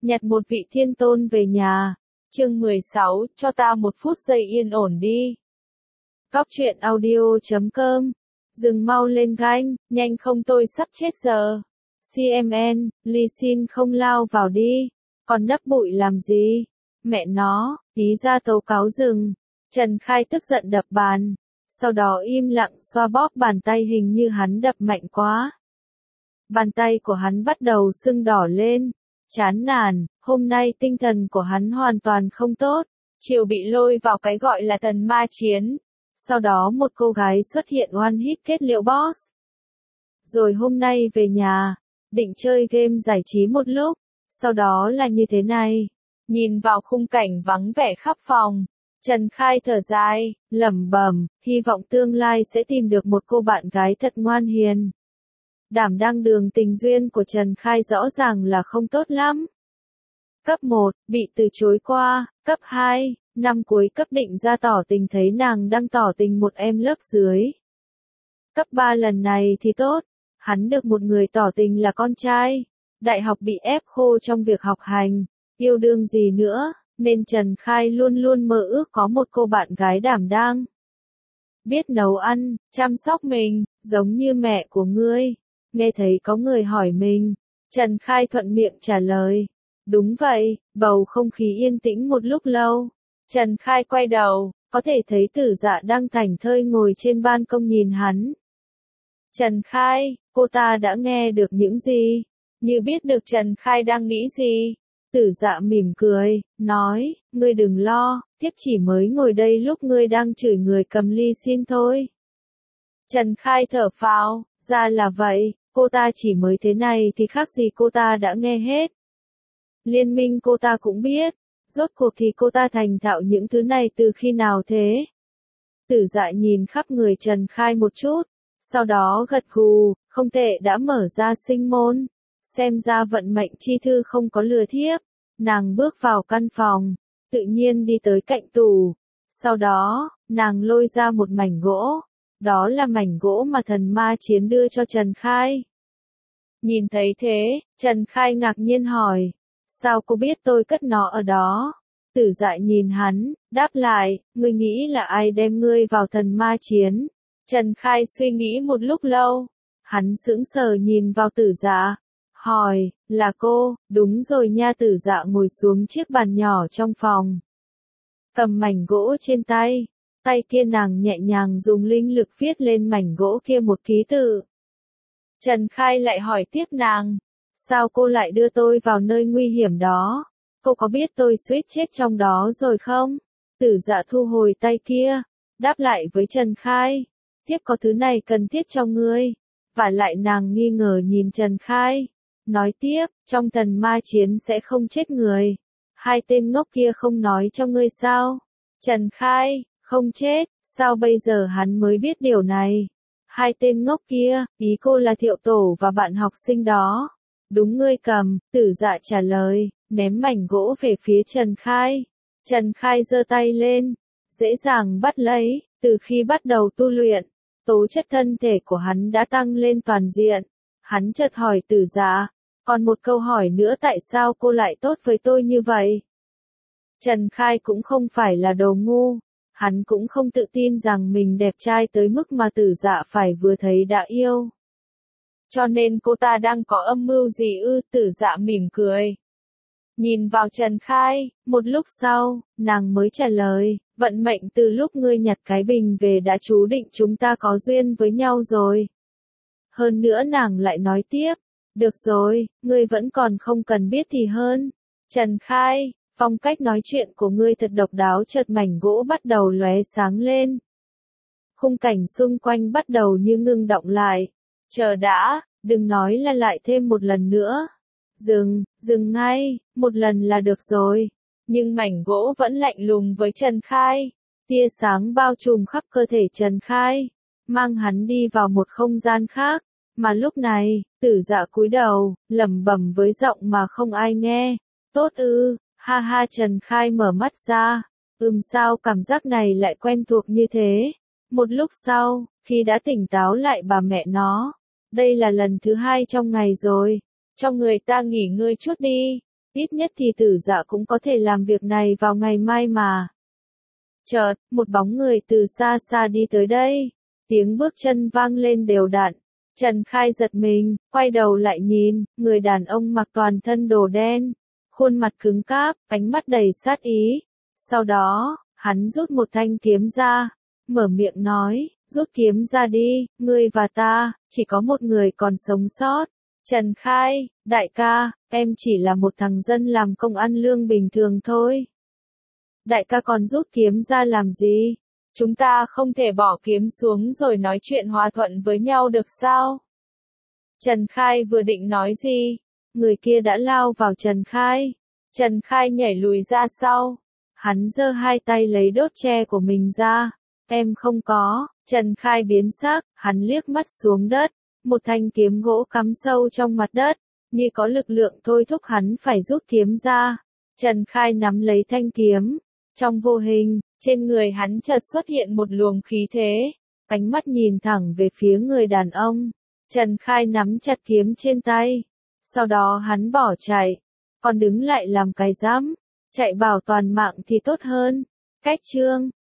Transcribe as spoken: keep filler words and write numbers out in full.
nhặt một vị thiên tôn về nhà. Chương mười sáu, cho ta một phút giây yên ổn đi. Góc truyện audio chấm com. Dừng mau lên ganh, nhanh không tôi sắp chết giờ. xê em en, Ly xin không lao vào đi. Còn nấp bụi làm gì? Mẹ nó, tí ra tố cáo rừng. Trần Khai tức giận đập bàn. Sau đó im lặng xoa bóp bàn tay, hình như hắn đập mạnh quá. Bàn tay của hắn bắt đầu sưng đỏ lên. Chán nản, hôm nay tinh thần của hắn hoàn toàn không tốt. Chiều bị lôi vào cái gọi là thần ma chiến. Sau đó một cô gái xuất hiện one hit kết liễu boss. Rồi hôm nay về nhà, định chơi game giải trí một lúc. Sau đó là như thế này. Nhìn vào khung cảnh vắng vẻ khắp phòng, Trần Khai thở dài, lẩm bẩm, hy vọng tương lai sẽ tìm được một cô bạn gái thật ngoan hiền. Đảm đang đường tình duyên của Trần Khai rõ ràng là không tốt lắm. Cấp một, bị từ chối qua. Cấp hai, năm cuối cấp định ra tỏ tình, thấy nàng đang tỏ tình một em lớp dưới. Cấp ba lần này thì tốt, hắn được một người tỏ tình là con trai. Đại học bị ép khô trong việc học hành, yêu đương gì nữa, nên Trần Khai luôn luôn mơ ước có một cô bạn gái đảm đang. Biết nấu ăn, chăm sóc mình, giống như mẹ của ngươi. Nghe thấy có người hỏi mình, Trần Khai thuận miệng trả lời. Đúng vậy, bầu không khí yên tĩnh một lúc lâu. Trần Khai quay đầu, có thể thấy Tử Dạ đang thảnh thơi ngồi trên ban công nhìn hắn. Trần Khai, cô ta đã nghe được những gì? Như biết được Trần Khai đang nghĩ gì? Tử Dạ mỉm cười, nói, ngươi đừng lo, tiếp chỉ mới ngồi đây lúc ngươi đang chửi người cầm ly xin thôi. Trần Khai thở phào, ra là vậy, cô ta chỉ mới thế này thì khác gì cô ta đã nghe hết. Liên minh cô ta cũng biết, rốt cuộc thì cô ta thành thạo những thứ này từ khi nào thế? Tử Dạ nhìn khắp người Trần Khai một chút, sau đó gật gù, không tệ, đã mở ra sinh môn. Xem ra vận mệnh chi thư không có lừa thiếp. Nàng bước vào căn phòng, tự nhiên đi tới cạnh tủ. Sau đó, nàng lôi ra một mảnh gỗ. Đó là mảnh gỗ mà thần ma chiến đưa cho Trần Khai. Nhìn thấy thế, Trần Khai ngạc nhiên hỏi, sao cô biết tôi cất nó ở đó? Tử Dạ nhìn hắn, đáp lại, ngươi nghĩ là ai đem ngươi vào thần ma chiến? Trần Khai suy nghĩ một lúc lâu, hắn sững sờ nhìn vào Tử Dạ, hỏi, là cô? Đúng rồi nha. Tử Dạ ngồi xuống chiếc bàn nhỏ trong phòng, cầm mảnh gỗ trên tay, tay kia nàng nhẹ nhàng dùng linh lực viết lên mảnh gỗ kia một ký tự. Trần Khai lại hỏi tiếp nàng, sao cô lại đưa tôi vào nơi nguy hiểm đó? Cô có biết tôi suýt chết trong đó rồi không? Tử Dạ thu hồi tay kia, đáp lại với Trần Khai, tiếp có thứ này cần thiết cho ngươi. Và lại nàng nghi ngờ nhìn Trần Khai, nói tiếp, trong thần ma chiến sẽ không chết người. Hai tên ngốc kia không nói cho ngươi sao? Trần Khai, không chết, sao bây giờ hắn mới biết điều này? Hai tên ngốc kia, ý cô là Thiệu Tổ và bạn học sinh đó. Đúng, ngươi cầm. Tử Dạ trả lời, ném mảnh gỗ về phía Trần Khai. Trần Khai giơ tay lên, dễ dàng bắt lấy. Từ khi bắt đầu tu luyện, tố chất thân thể của hắn đã tăng lên toàn diện. Hắn chợt hỏi Tử Dạ, còn một câu hỏi nữa, tại sao cô lại tốt với tôi như vậy? Trần Khai cũng không phải là đồ ngu. Hắn cũng không tự tin rằng mình đẹp trai tới mức mà Tử Dạ phải vừa thấy đã yêu. Cho nên cô ta đang có âm mưu gì ư? Tử Dạ mỉm cười, nhìn vào Trần Khai. Một lúc sau, nàng mới trả lời, vận mệnh từ lúc ngươi nhặt cái bình về đã chú định chúng ta có duyên với nhau rồi. Hơn nữa nàng lại nói tiếp, được rồi, ngươi vẫn còn không cần biết thì hơn. Trần Khai, phong cách nói chuyện của ngươi thật độc đáo. Chợt mảnh gỗ bắt đầu lóe sáng lên. Khung cảnh xung quanh bắt đầu như ngưng động lại. Chờ đã, đừng nói là lại thêm một lần nữa. Dừng, dừng ngay, một lần là được rồi. Nhưng mảnh gỗ vẫn lạnh lùng với Trần Khai. Tia sáng bao trùm khắp cơ thể Trần Khai, mang hắn đi vào một không gian khác. Mà lúc này, Tử Dạ cúi đầu, lẩm bẩm với giọng mà không ai nghe. Tốt ư? Ha ha. Trần Khai mở mắt ra. Ừm, sao cảm giác này lại quen thuộc như thế? Một lúc sau, khi đã tỉnh táo lại, bà mẹ nó, đây là lần thứ hai trong ngày rồi. Cho người ta nghỉ ngơi chút đi. Ít nhất thì Tử Dạ cũng có thể làm việc này vào ngày mai mà. Chợt, một bóng người từ xa xa đi tới đây. Tiếng bước chân vang lên đều đặn. Trần Khai giật mình, quay đầu lại nhìn, người đàn ông mặc toàn thân đồ đen, khuôn mặt cứng cáp, ánh mắt đầy sát ý. Sau đó, hắn rút một thanh kiếm ra, mở miệng nói, rút kiếm ra đi, ngươi và ta, chỉ có một người còn sống sót. Trần Khai, đại ca, em chỉ là một thằng dân làm công ăn lương bình thường thôi. Đại ca còn rút kiếm ra làm gì? Chúng ta không thể bỏ kiếm xuống rồi nói chuyện hòa thuận với nhau được sao? Trần Khai vừa định nói gì? Người kia đã lao vào Trần Khai. Trần Khai nhảy lùi ra sau. Hắn giơ hai tay lấy đốt tre của mình ra. Em không có. Trần Khai biến sắc, hắn liếc mắt xuống đất. Một thanh kiếm gỗ cắm sâu trong mặt đất. Như có lực lượng thôi thúc hắn phải rút kiếm ra. Trần Khai nắm lấy thanh kiếm. Trong vô hình, trên người hắn chợt xuất hiện một luồng khí thế. Ánh mắt nhìn thẳng về phía người đàn ông. Trần Khai nắm chặt kiếm trên tay. Sau đó hắn bỏ chạy. Còn đứng lại làm cái rắm. Chạy bảo toàn mạng thì tốt hơn. Cách chương